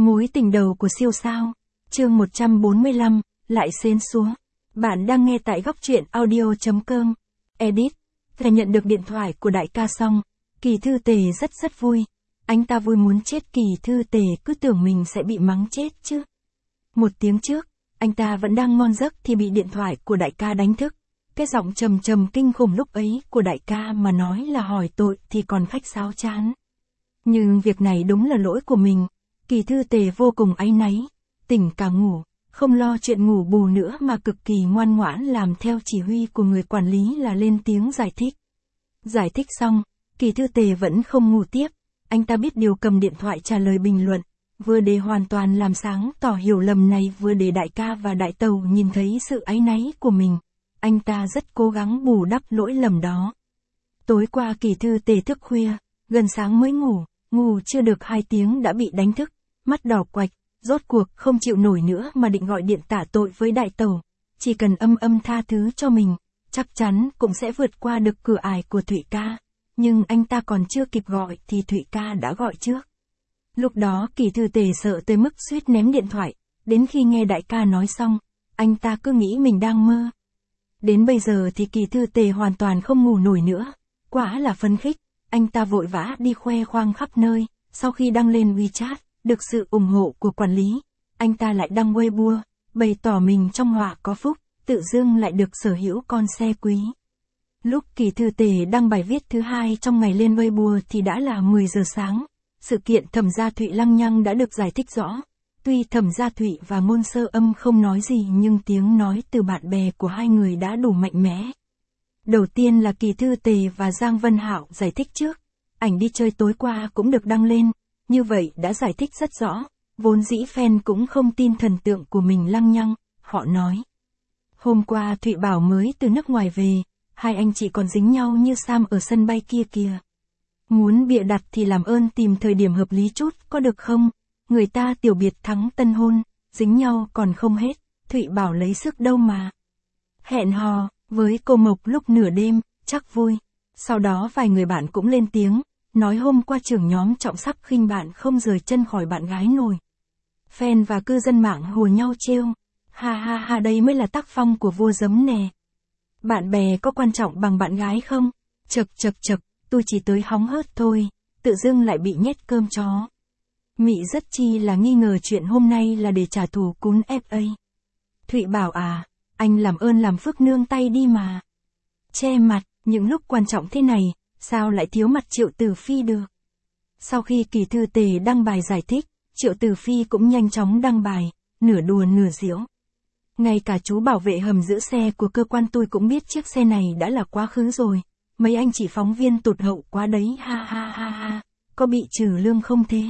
Mối tình đầu của siêu sao. Chương 145, lại xến xuống. Bạn đang nghe tại góc truyện audio.com. Edit. Thầy nhận được điện thoại của đại ca xong. Kỳ Thư Tề rất vui. Anh ta vui muốn chết. Kỳ Thư Tề cứ tưởng mình sẽ bị mắng chết chứ. Một tiếng trước, anh ta vẫn đang ngon giấc thì bị điện thoại của đại ca đánh thức. Cái giọng trầm kinh khủng lúc ấy của đại ca mà nói là hỏi tội thì còn khách sáo chán. Nhưng việc này đúng là lỗi của mình. Kỳ Thư Tề vô cùng áy náy, tỉnh cả ngủ, không lo chuyện ngủ bù nữa mà cực kỳ ngoan ngoãn làm theo chỉ huy của người quản lý là lên tiếng giải thích. Giải thích xong, Kỳ Thư Tề vẫn không ngủ tiếp, anh ta biết điều cầm điện thoại trả lời bình luận, vừa để hoàn toàn làm sáng tỏ hiểu lầm này vừa để đại ca và đại tàu nhìn thấy sự áy náy của mình. Anh ta rất cố gắng bù đắp lỗi lầm đó. Tối qua Kỳ Thư Tề thức khuya, gần sáng mới ngủ chưa được 2 tiếng đã bị đánh thức, mắt đỏ quạch, rốt cuộc không chịu nổi nữa mà định gọi điện tả tội với đại tàu. Chỉ cần âm tha thứ cho mình, chắc chắn cũng sẽ vượt qua được cửa ải của Thụy ca. Nhưng anh ta còn chưa kịp gọi thì Thụy ca đã gọi trước. Lúc đó Kỳ Thư Tề sợ tới mức suýt ném điện thoại, đến khi nghe đại ca nói xong, anh ta cứ nghĩ mình đang mơ. Đến bây giờ thì Kỳ Thư Tề hoàn toàn không ngủ nổi nữa, quả là phấn khích, anh ta vội vã đi khoe khoang khắp nơi, sau khi đăng lên WeChat, được sự ủng hộ của quản lý, anh ta lại đăng Weibo, bày tỏ mình trong họa có phúc, tự dưng lại được sở hữu con xe quý. Lúc Kỳ Thư Tề đăng bài viết thứ 2 trong ngày lên Weibo thì đã là 10 giờ sáng, sự kiện Thẩm Gia Thụy lăng nhăng đã được giải thích rõ. Tuy Thẩm Gia Thụy và Ngôn Sơ Âm không nói gì nhưng tiếng nói từ bạn bè của hai người đã đủ mạnh mẽ. Đầu tiên là Kỳ Thư Tề và Giang Vân Hạo giải thích trước, ảnh đi chơi tối qua cũng được đăng lên, như vậy đã giải thích rất rõ, vốn dĩ fan cũng không tin thần tượng của mình lăng nhăng, họ nói. Hôm qua Thụy Bảo mới từ nước ngoài về, hai anh chị còn dính nhau như Sam ở sân bay kia kìa. Muốn bịa đặt thì làm ơn tìm thời điểm hợp lý chút, có được không? Người ta tiểu biệt thắng tân hôn, dính nhau còn không hết, Thụy Bảo lấy sức đâu mà. Hẹn hò với cô Mộc lúc nửa đêm, chắc vui. Sau đó vài người bạn cũng lên tiếng, nói hôm qua trưởng nhóm Trọng Sắc khinh bạn không rời chân khỏi bạn gái nổi. Fan và cư dân mạng hùa nhau trêu, ha đây mới là tác phong của vua giấm nè. Bạn bè có quan trọng bằng bạn gái không? Chật, tôi chỉ tới hóng hớt thôi, tự dưng lại bị nhét cơm chó. Mị rất chi là nghi ngờ chuyện hôm nay là để trả thù cún FA. Thụy Bảo à, anh làm ơn làm phước nương tay đi mà. Che mặt, những lúc quan trọng thế này, sao lại thiếu mặt Triệu Tử Phi được? Sau khi Kỳ Thư Tề đăng bài giải thích, Triệu Tử Phi cũng nhanh chóng đăng bài, nửa đùa nửa giễu. Ngay cả chú bảo vệ hầm giữ xe của cơ quan tôi cũng biết chiếc xe này đã là quá khứ rồi. Mấy anh chị phóng viên tụt hậu quá đấy, ha. Có bị trừ lương không thế?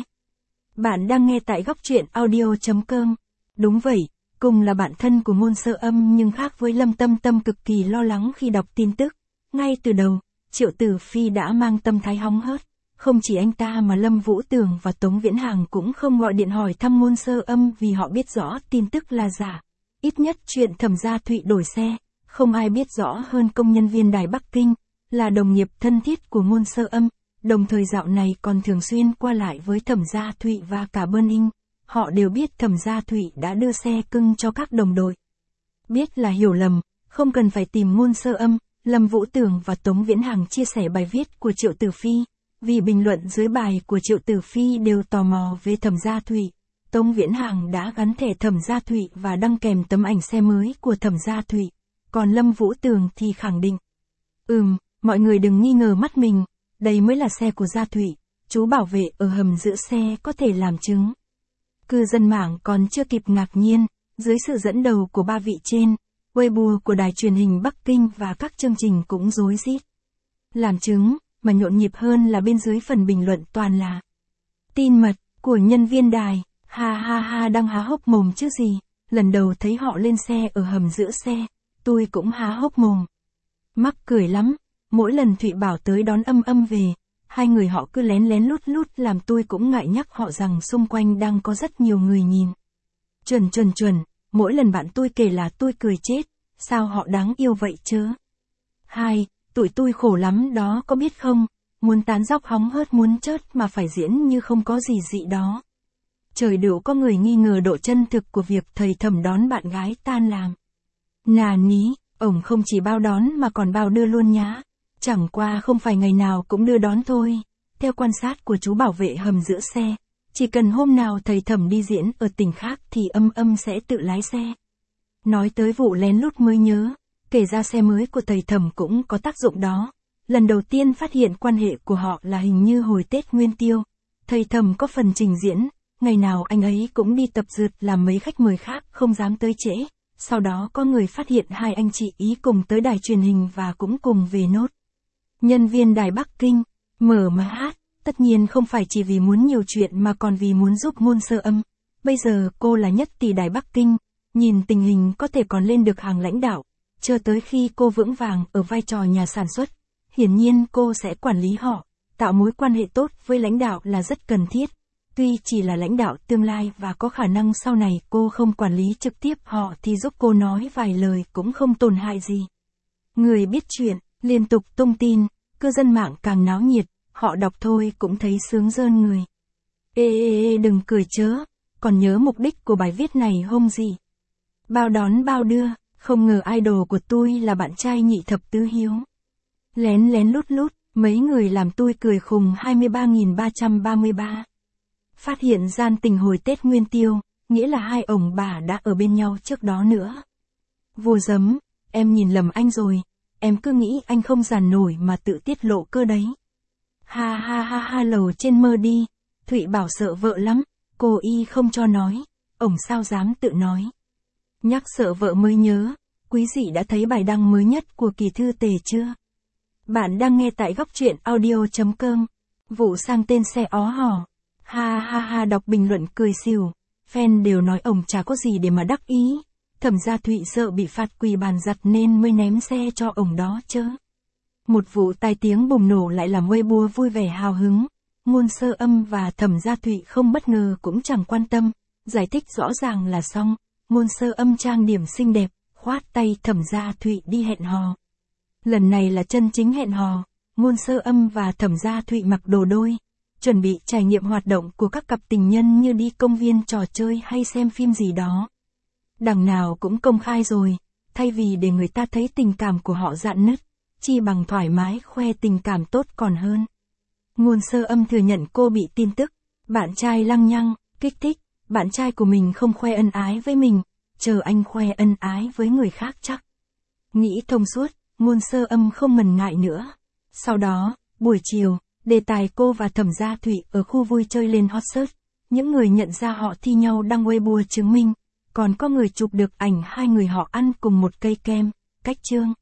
Bạn đang nghe tại góc truyện audio.com. Đúng vậy, cùng là bạn thân của Ngôn Sơ Âm nhưng khác với Lâm Tâm Tâm cực kỳ lo lắng khi đọc tin tức. Ngay từ đầu, Triệu Tử Phi đã mang tâm thái hóng hớt. Không chỉ anh ta mà Lâm Vũ Tường và Tống Viễn Hằng cũng không gọi điện hỏi thăm Ngôn Sơ Âm vì họ biết rõ tin tức là giả. Ít nhất chuyện Thẩm Gia Thụy đổi xe, không ai biết rõ hơn công nhân viên đài Bắc Kinh, là đồng nghiệp thân thiết của Ngôn Sơ Âm, đồng thời dạo này còn thường xuyên qua lại với Thẩm Gia Thụy và cả Burning. Họ đều biết Thẩm Gia Thụy đã đưa xe cưng cho các đồng đội. Biết là hiểu lầm, không cần phải tìm Ngôn Sơ Âm, Lâm Vũ Tường và Tống Viễn Hằng chia sẻ bài viết của Triệu Tử Phi, vì bình luận dưới bài của Triệu Tử Phi đều tò mò về Thẩm Gia Thụy. Tống Viễn Hằng đã gắn thẻ Thẩm Gia Thụy và đăng kèm tấm ảnh xe mới của Thẩm Gia Thụy, còn Lâm Vũ Tường thì khẳng định. Mọi người đừng nghi ngờ mắt mình, đây mới là xe của Gia Thụy, chú bảo vệ ở hầm giữ xe có thể làm chứng. Cư dân mạng còn chưa kịp ngạc nhiên, dưới sự dẫn đầu của ba vị trên, Weibo của đài truyền hình Bắc Kinh và các chương trình cũng rối rít. Làm chứng, mà nhộn nhịp hơn là bên dưới phần bình luận toàn là tin mật của nhân viên đài, ha đang há hốc mồm chứ gì, lần đầu thấy họ lên xe ở hầm giữ xe, tôi cũng há hốc mồm. Mắc cười lắm, mỗi lần Thụy Bảo tới đón âm về, hai người họ cứ lén lút làm tôi cũng ngại nhắc họ rằng xung quanh đang có rất nhiều người nhìn. Chuẩn, mỗi lần bạn tôi kể là tôi cười chết, sao họ đáng yêu vậy chớ. Tụi tôi khổ lắm đó có biết không, muốn tán dóc hóng hớt muốn chớt mà phải diễn như không có gì dị đó. Trời đủ có người nghi ngờ độ chân thực của việc thầy Thẩm đón bạn gái tan làm. Nà ní, ổng không chỉ bao đón mà còn bao đưa luôn nhá. Chẳng qua không phải ngày nào cũng đưa đón thôi. Theo quan sát của chú bảo vệ hầm giữ xe, chỉ cần hôm nào thầy Thẩm đi diễn ở tỉnh khác thì Âm sẽ tự lái xe. Nói tới vụ lén lút mới nhớ, kể ra xe mới của thầy Thẩm cũng có tác dụng đó. Lần đầu tiên phát hiện quan hệ của họ là hình như hồi Tết Nguyên Tiêu. Thầy Thẩm có phần trình diễn, ngày nào anh ấy cũng đi tập dượt làm mấy khách mời khác không dám tới trễ. Sau đó có người phát hiện hai anh chị ý cùng tới đài truyền hình và cũng cùng về nốt. Nhân viên đài Bắc Kinh, mở mà hát, tất nhiên không phải chỉ vì muốn nhiều chuyện mà còn vì muốn giúp Ngôn Sơ Âm. Bây giờ cô là nhất tỷ đài Bắc Kinh, nhìn tình hình có thể còn lên được hàng lãnh đạo, chờ tới khi cô vững vàng ở vai trò nhà sản xuất. Hiển nhiên cô sẽ quản lý họ, tạo mối quan hệ tốt với lãnh đạo là rất cần thiết. Tuy chỉ là lãnh đạo tương lai và có khả năng sau này cô không quản lý trực tiếp họ thì giúp cô nói vài lời cũng không tổn hại gì. Người biết chuyện, liên tục tung tin, cư dân mạng càng náo nhiệt, họ đọc thôi cũng thấy sướng rơn người. Ê đừng cười chớ, còn nhớ mục đích của bài viết này không gì? Bao đón bao đưa, không ngờ idol của tôi là bạn trai Nhị Thập Tứ Hiếu. Lén lén lút, mấy người làm tôi cười khùng 23.333. Phát hiện gian tình hồi Tết Nguyên Tiêu, nghĩa là hai ông bà đã ở bên nhau trước đó nữa. Vô giấm, em nhìn lầm anh rồi, em cứ nghĩ anh không giàn nổi mà tự tiết lộ cơ đấy. Ha lầu trên mơ đi, Thụy bảo sợ vợ lắm, cô y không cho nói, ổng sao dám tự nói. Nhắc sợ vợ mới nhớ, quý vị đã thấy bài đăng mới nhất của Kỳ Thư Tề chưa? Bạn đang nghe tại góc truyện audio.com. Vụ sang tên xe ó hò. Ha đọc bình luận cười xỉu. Fan đều nói ổng chả có gì để mà đắc ý. Thẩm Gia Thụy sợ bị phạt quỳ bàn giặt nên mới ném xe cho ổng đó chớ. Một vụ tai tiếng bùng nổ lại làm Weibo vui vẻ hào hứng. Ngôn Sơ Âm và Thẩm Gia Thụy không bất ngờ cũng chẳng quan tâm. Giải thích rõ ràng là xong. Ngôn Sơ Âm trang điểm xinh đẹp, khoát tay Thẩm Gia Thụy đi hẹn hò. Lần này là chân chính hẹn hò, Ngôn Sơ Âm và Thẩm Gia Thụy mặc đồ đôi, chuẩn bị trải nghiệm hoạt động của các cặp tình nhân như đi công viên trò chơi hay xem phim gì đó. Đằng nào cũng công khai rồi, thay vì để người ta thấy tình cảm của họ rạn nứt, chi bằng thoải mái khoe tình cảm tốt còn hơn. Ngôn Sơ Âm thừa nhận cô bị tin tức, bạn trai lăng nhăng, kích thích, bạn trai của mình không khoe ân ái với mình, chờ anh khoe ân ái với người khác chắc. Nghĩ thông suốt, Ngôn Sơ Âm không ngần ngại nữa. Sau đó, buổi chiều, đề tài cô và Thẩm Gia Thụy ở khu vui chơi lên hot search. Những người nhận ra họ thi nhau đăng Weibo chứng minh, còn có người chụp được ảnh hai người họ ăn cùng một cây kem, cách chương.